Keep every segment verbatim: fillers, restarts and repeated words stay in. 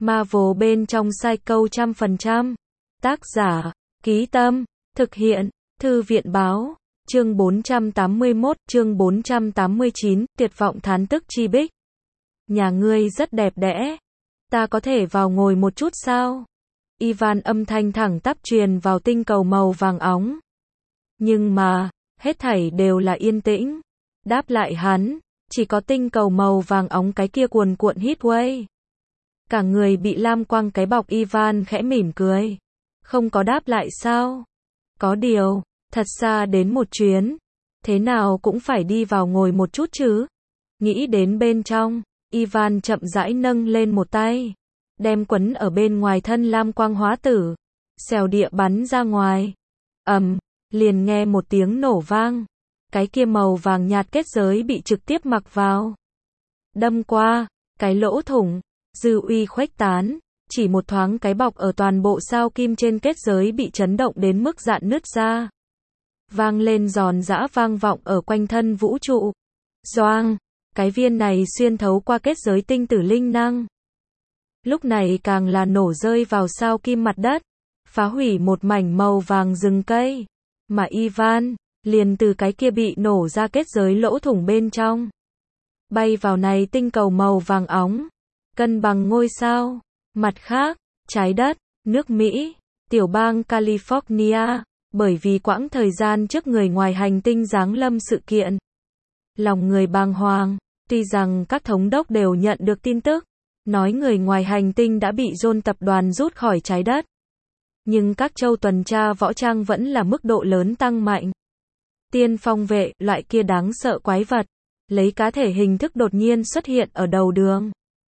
Marvel bên trong Psycho trăm phần trăm. Tác giả, Ký Tâm, thực hiện, Thư viện Báo, chương bốn trăm tám mươi mốt, chương bốn trăm tám mươi chín, tuyệt vọng thán tức chi bích. Nhà ngươi rất đẹp đẽ. Ta có thể vào ngồi một chút sao? Ivan âm thanh thẳng tắp truyền vào tinh cầu màu vàng óng. Nhưng mà, hết thảy đều là yên tĩnh. Đáp lại hắn, chỉ có tinh cầu màu vàng óng cái kia cuồn cuộn heatwave. Cả người bị lam quang cái bọc Ivan khẽ mỉm cười. Không có đáp lại sao? Có điều, thật xa đến một chuyến. Thế nào cũng phải đi vào ngồi một chút chứ. Nghĩ đến bên trong, Ivan chậm rãi nâng lên một tay. Đem quấn ở bên ngoài thân lam quang hóa tử. Xèo địa bắn ra ngoài. Ầm, liền nghe một tiếng nổ vang. Cái kia màu vàng nhạt kết giới bị trực tiếp mặc vào. Đâm qua, cái lỗ thủng, dư uy khuếch tán. Chỉ một thoáng cái bọc ở toàn bộ sao kim trên kết giới bị chấn động đến mức dạn nứt ra. Vang lên giòn giã vang vọng ở quanh thân vũ trụ. Doang, cái viên này xuyên thấu qua kết giới tinh tử linh năng. Lúc này càng là nổ rơi vào sao kim mặt đất. Phá hủy một mảnh màu vàng rừng cây. Mà Ivan, liền từ cái kia bị nổ ra kết giới lỗ thủng bên trong. Bay vào này tinh cầu màu vàng óng. Cân bằng ngôi sao. Mặt khác, trái đất, nước Mỹ, tiểu bang California, bởi vì quãng thời gian trước người ngoài hành tinh giáng lâm sự kiện. Lòng người bàng hoàng, tuy rằng các thống đốc đều nhận được tin tức, nói người ngoài hành tinh đã bị John tập đoàn rút khỏi trái đất. Nhưng các châu tuần tra võ trang vẫn là mức độ lớn tăng mạnh. Tiên phong vệ, loại kia đáng sợ quái vật, lấy cá thể hình thức đột nhiên xuất hiện ở đầu đường.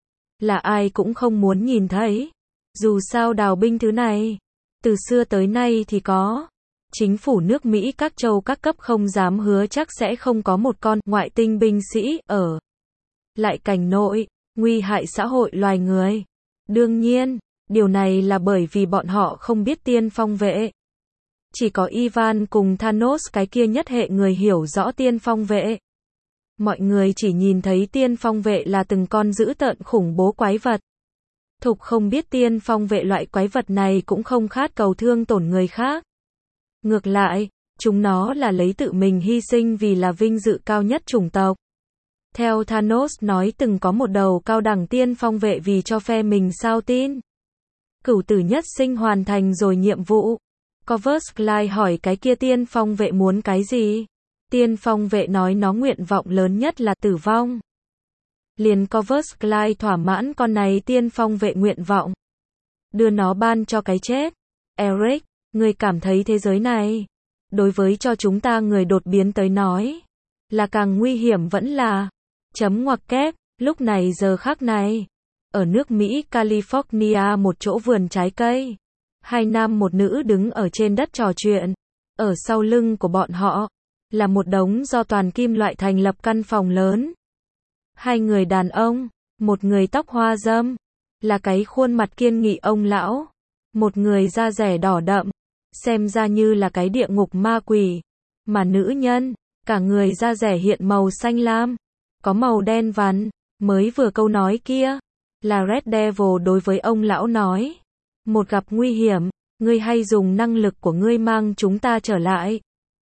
Là ai cũng không muốn nhìn thấy. Dù sao đào binh thứ này, từ xưa tới nay thì có. Chính phủ nước Mỹ các châu các cấp không dám hứa chắc sẽ không có một con ngoại tinh binh sĩ ở. Lại cảnh nội, nguy hại xã hội loài người. Đương nhiên, điều này là bởi vì bọn họ không biết tiên phong vệ. Chỉ có Ivan cùng Thanos cái kia nhất hệ người hiểu rõ tiên phong vệ. Mọi người chỉ nhìn thấy tiên phong vệ là từng con dữ tợn khủng bố quái vật. Thục không biết tiên phong vệ loại quái vật này cũng không khát cầu thương tổn người khác. Ngược lại, chúng nó là lấy tự mình hy sinh vì là vinh dự cao nhất chủng tộc. Theo Thanos nói từng có một đầu cao đẳng tiên phong vệ vì cho phe mình sao tin. Cửu tử nhất sinh hoàn thành rồi nhiệm vụ. Corvus Glide hỏi cái kia tiên phong vệ muốn cái gì? Tiên phong vệ nói nó nguyện vọng lớn nhất là tử vong. Liền Corvus Glide thỏa mãn con này tiên phong vệ nguyện vọng. Đưa nó ban cho cái chết. Eric, người cảm thấy thế giới này, đối với cho chúng ta người đột biến tới nói, là càng nguy hiểm vẫn là, chấm ngoặc kép, lúc này giờ khắc này. Ở nước Mỹ California một chỗ vườn trái cây. Hai nam một nữ đứng ở trên đất trò chuyện. Ở sau lưng của bọn họ là một đống do toàn kim loại thành lập căn phòng lớn. Hai người đàn ông, một người tóc hoa râm, là cái khuôn mặt kiên nghị ông lão. Một người da rẻ đỏ đậm, xem ra như là cái địa ngục ma quỷ. Mà nữ nhân, cả người da rẻ hiện màu xanh lam, có màu đen vằn. Mới vừa câu nói kia, là Red Devil đối với ông lão nói. Một gặp nguy hiểm, ngươi hay dùng năng lực của ngươi mang chúng ta trở lại.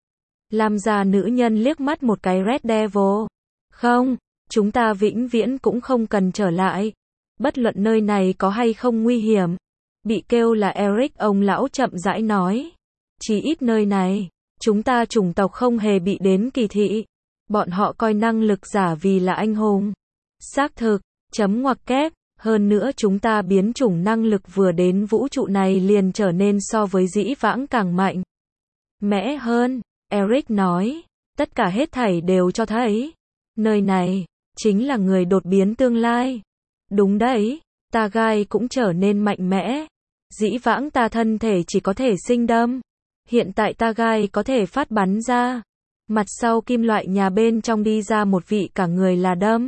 Làm ra nữ nhân liếc mắt một cái Red Devil. Không, chúng ta vĩnh viễn cũng không cần trở lại. Bất luận nơi này có hay không nguy hiểm. Bị kêu là Eric ông lão chậm rãi nói. Chỉ ít nơi này, chúng ta chủng tộc không hề bị đến kỳ thị. Bọn họ coi năng lực giả vì là anh hùng. Xác thực, chấm ngoặc kép. Hơn nữa chúng ta biến chủng năng lực vừa đến vũ trụ này liền trở nên so với dĩ vãng càng mạnh mẽ hơn. Eric nói, tất cả hết thảy đều cho thấy, nơi này, chính là người đột biến tương lai. Đúng đấy, ta gai cũng trở nên mạnh mẽ. Dĩ vãng ta thân thể chỉ có thể sinh đâm. Hiện tại ta gai có thể phát bắn ra. Mặt sau kim loại nhà bên trong đi ra một vị cả người là đâm.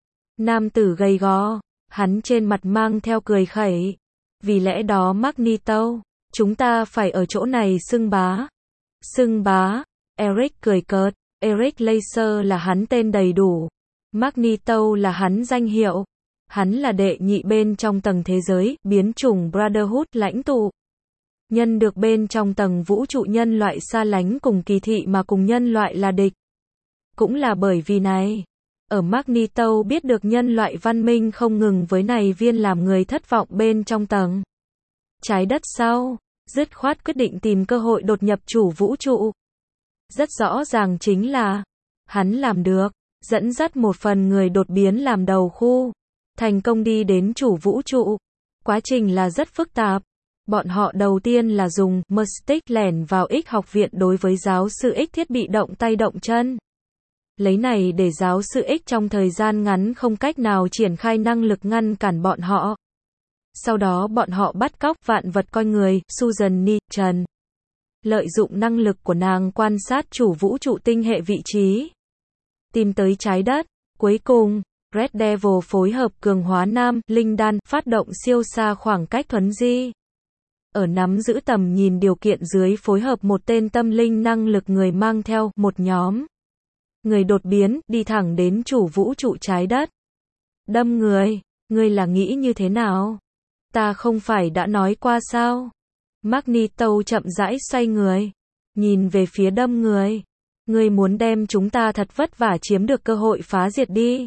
Nam tử gầy gò, hắn trên mặt mang theo cười khẩy. Vì lẽ đó Magneto, chúng ta phải ở chỗ này xưng bá. Xưng bá. Eric cười cợt, Eric Laser là hắn tên đầy đủ. Magneto là hắn danh hiệu. Hắn là đệ nhị bên trong tầng thế giới, biến chủng Brotherhood lãnh tụ. Nhân được bên trong tầng vũ trụ nhân loại xa lánh cùng kỳ thị mà cùng nhân loại là địch. Cũng là bởi vì này, ở Magneto biết được nhân loại văn minh không ngừng với này viên làm người thất vọng bên trong tầng trái đất sau, dứt khoát quyết định tìm cơ hội đột nhập chủ vũ trụ. Rất rõ ràng chính là, hắn làm được, dẫn dắt một phần người đột biến làm đầu khu, thành công đi đến chủ vũ trụ. Quá trình là rất phức tạp. Bọn họ đầu tiên là dùng Mystic lẻn vào X học viện đối với giáo sư X thiết bị động tay động chân. Lấy này để giáo sư X trong thời gian ngắn không cách nào triển khai năng lực ngăn cản bọn họ. Sau đó bọn họ bắt cóc vạn vật coi người, Susan Nichon. Lợi dụng năng lực của nàng quan sát chủ vũ trụ tinh hệ vị trí. Tìm tới trái đất. Cuối cùng, Red Devil phối hợp cường hóa nam, linh đan, phát động siêu xa khoảng cách thuấn di. Ở nắm giữ tầm nhìn điều kiện dưới phối hợp một tên tâm linh năng lực người mang theo một nhóm người đột biến, đi thẳng đến chủ vũ trụ trái đất. Đâm người, ngươi là nghĩ như thế nào? Ta không phải đã nói qua sao? Magneto chậm rãi xoay người, nhìn về phía đâm người. Ngươi muốn đem chúng ta thật vất vả chiếm được cơ hội phá diệt đi.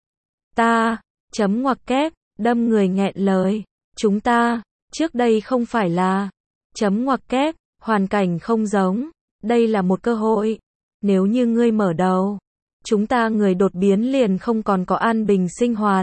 Ta, chấm ngoặc kép, đâm người nghẹn lời. Chúng ta, trước đây không phải là, chấm ngoặc kép, hoàn cảnh không giống. Đây là một cơ hội. Nếu như ngươi mở đầu, chúng ta người đột biến liền không còn có an bình sinh hoạt.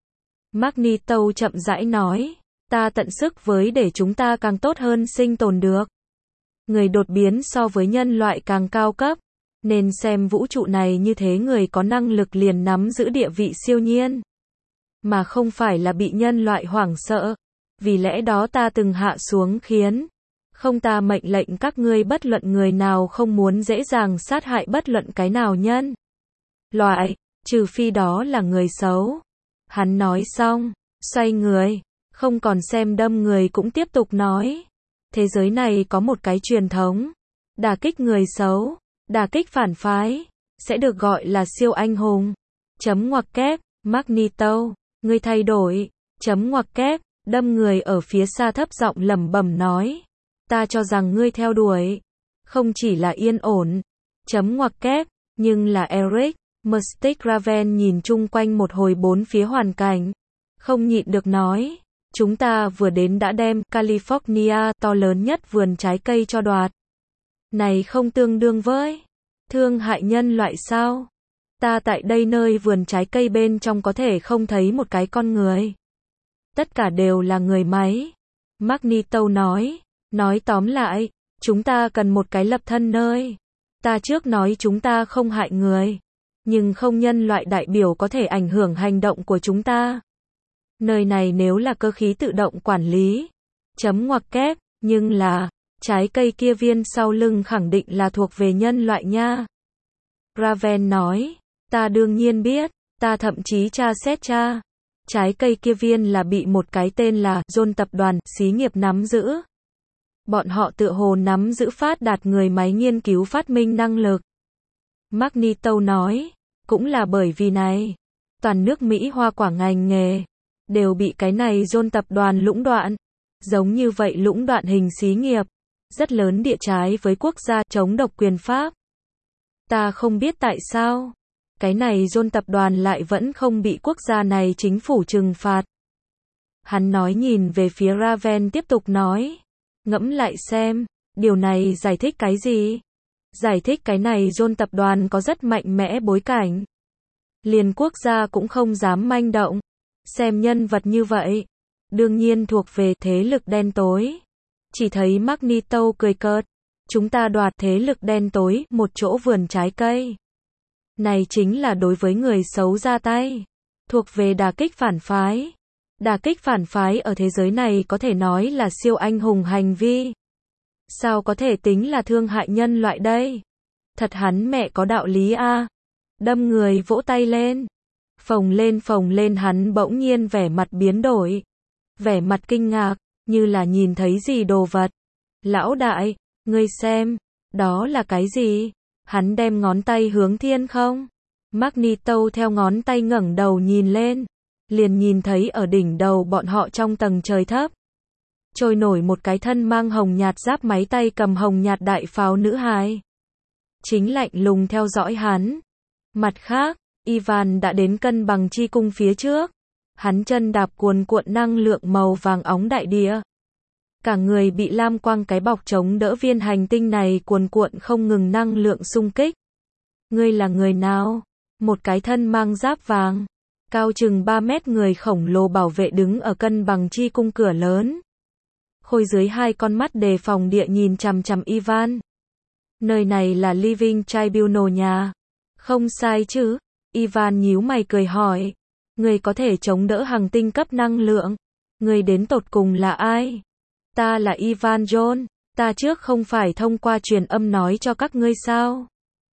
Magneto chậm rãi nói, ta tận sức với để chúng ta càng tốt hơn sinh tồn được. Người đột biến so với nhân loại càng cao cấp, nên xem vũ trụ này như thế người có năng lực liền nắm giữ địa vị siêu nhiên, mà không phải là bị nhân loại hoảng sợ. Vì lẽ đó ta từng hạ xuống khiến không ta mệnh lệnh các ngươi bất luận người nào không muốn dễ dàng sát hại bất luận cái nào nhân loại, trừ phi đó là người xấu. Hắn nói xong, xoay người, không còn xem đâm người cũng tiếp tục nói. Thế giới này có một cái truyền thống, đả kích người xấu, đả kích phản phái, sẽ được gọi là siêu anh hùng. Chấm ngoặc kép, Magneto, ngươi thay đổi, chấm ngoặc kép, đâm người ở phía xa thấp giọng lẩm bẩm nói. Ta cho rằng ngươi theo đuổi, không chỉ là yên ổn, chấm ngoặc kép, nhưng là Eric. Mystic Raven nhìn chung quanh một hồi bốn phía hoàn cảnh, không nhịn được nói, chúng ta vừa đến đã đem California to lớn nhất vườn trái cây cho đoạt. Này không tương đương với thương hại nhân loại sao? Ta tại đây nơi vườn trái cây bên trong có thể không thấy một cái con người. Tất cả đều là người máy. Magneto nói, nói tóm lại, chúng ta cần một cái lập thân nơi. Ta trước nói chúng ta không hại người, nhưng không nhân loại đại biểu có thể ảnh hưởng hành động của chúng ta. Nơi này nếu là cơ khí tự động quản lý, chấm ngoặc kép, nhưng là, trái cây kia viên sau lưng khẳng định là thuộc về nhân loại nha. Raven nói, ta đương nhiên biết, ta thậm chí tra xét tra. Trái cây kia viên là bị một cái tên là John tập đoàn, xí nghiệp nắm giữ. Bọn họ tựa hồ nắm giữ phát đạt người máy nghiên cứu phát minh năng lực. Magneto nói, cũng là bởi vì này, toàn nước Mỹ hoa quả ngành nghề, đều bị cái này John tập đoàn lũng đoạn. Giống như vậy lũng đoạn hình xí nghiệp, rất lớn địa trái với quốc gia chống độc quyền Pháp. Ta không biết tại sao, cái này John tập đoàn lại vẫn không bị quốc gia này chính phủ trừng phạt. Hắn nói nhìn về phía Raven tiếp tục nói, ngẫm lại xem, điều này giải thích cái gì? Giải thích cái này John tập đoàn có rất mạnh mẽ bối cảnh. Liền quốc gia cũng không dám manh động. Xem nhân vật như vậy, đương nhiên thuộc về thế lực đen tối. Chỉ thấy Magneto cười cợt, chúng ta đoạt thế lực đen tối, một chỗ vườn trái cây. Này chính là đối với người xấu ra tay, thuộc về đả kích phản phái. Đả kích phản phái ở thế giới này có thể nói là siêu anh hùng hành vi. Sao có thể tính là thương hại nhân loại đây? Thật hắn mẹ có đạo lý a. Đâm người vỗ tay lên. Phồng lên phồng lên hắn bỗng nhiên vẻ mặt biến đổi. Vẻ mặt kinh ngạc, như là nhìn thấy gì đồ vật. Lão đại, ngươi xem, đó là cái gì? Hắn đem ngón tay hướng thiên không? Magneto theo ngón tay ngẩng đầu nhìn lên. liền nhìn thấy ở đỉnh đầu bọn họ trong tầng trời thấp, trôi nổi một cái thân mang hồng nhạt giáp máy tay cầm hồng nhạt đại pháo nữ hài. Chính lạnh lùng theo dõi hắn. Mặt khác, Ivan đã đến cân bằng chi cung phía trước. Hắn chân đạp cuồn cuộn năng lượng màu vàng óng đại địa. Cả người bị lam quang cái bọc chống đỡ viên hành tinh này cuồn cuộn không ngừng năng lượng xung kích. Ngươi là người nào? Một cái thân mang giáp vàng, cao chừng ba mét người khổng lồ bảo vệ đứng ở cân bằng chi cung cửa lớn. Khôi dưới hai con mắt đề phòng địa nhìn chằm chằm Ivan. Nơi này là Living Tribunal nhà. Không sai chứ? Ivan nhíu mày cười hỏi. Người có thể chống đỡ hành tinh cấp năng lượng. Người đến tột cùng là ai? Ta là Ivan John. Ta trước không phải thông qua truyền âm nói cho các ngươi sao?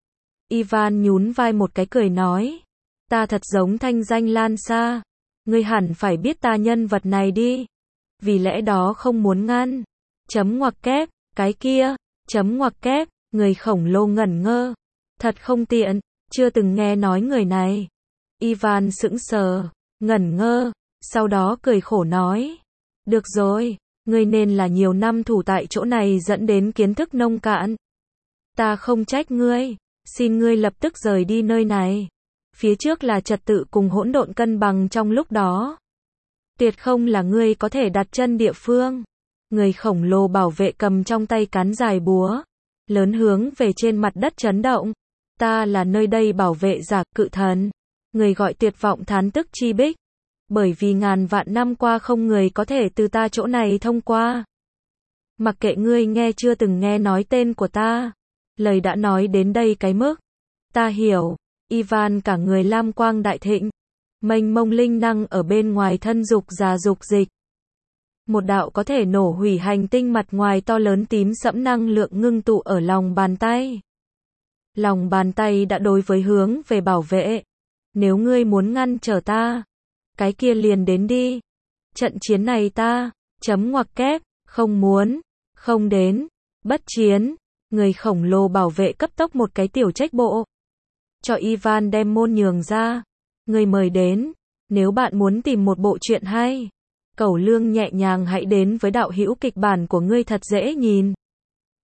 Ivan nhún vai một cái cười nói. Ta thật giống thanh danh lan xa. Ngươi hẳn phải biết ta nhân vật này đi. Vì lẽ đó không muốn ngăn. Chấm ngoặc kép, cái kia, chấm ngoặc kép, người khổng lồ ngẩn ngơ. Thật không tiện, chưa từng nghe nói người này. Ivan sững sờ, ngẩn ngơ, sau đó cười khổ nói. Được rồi, ngươi nên là nhiều năm thủ tại chỗ này dẫn đến kiến thức nông cạn. Ta không trách ngươi, xin ngươi lập tức rời đi nơi này. Phía trước là trật tự cùng hỗn độn cân bằng trong lúc đó. Tuyệt không là ngươi có thể đặt chân địa phương. Người khổng lồ bảo vệ cầm trong tay cán dài búa, lớn hướng về trên mặt đất chấn động. Ta là nơi đây bảo vệ giả cự thần. Người gọi tuyệt vọng thán tức chi bích. Bởi vì ngàn vạn năm qua không người có thể từ ta chỗ này thông qua. Mặc kệ ngươi nghe chưa từng nghe nói tên của ta. Lời đã nói đến đây cái mức. Ta hiểu. Ivan cả người lam quang đại thịnh. Mênh mông linh năng ở bên ngoài thân dục già dục dịch. Một đạo có thể nổ hủy hành tinh mặt ngoài to lớn tím sẫm năng lượng ngưng tụ ở lòng bàn tay. Lòng bàn tay đã đối với hướng về bảo vệ. Nếu ngươi muốn ngăn trở ta, cái kia liền đến đi. Trận chiến này ta, chấm ngoặc kép, không muốn, không đến, bất chiến. Người khổng lồ bảo vệ cấp tốc một cái tiểu trách bộ. Cho Ivan đem môn nhường ra. Người mời đến, nếu bạn muốn tìm một bộ truyện hay, cẩu lương nhẹ nhàng hãy đến với đạo hữu kịch bản của ngươi thật dễ nhìn.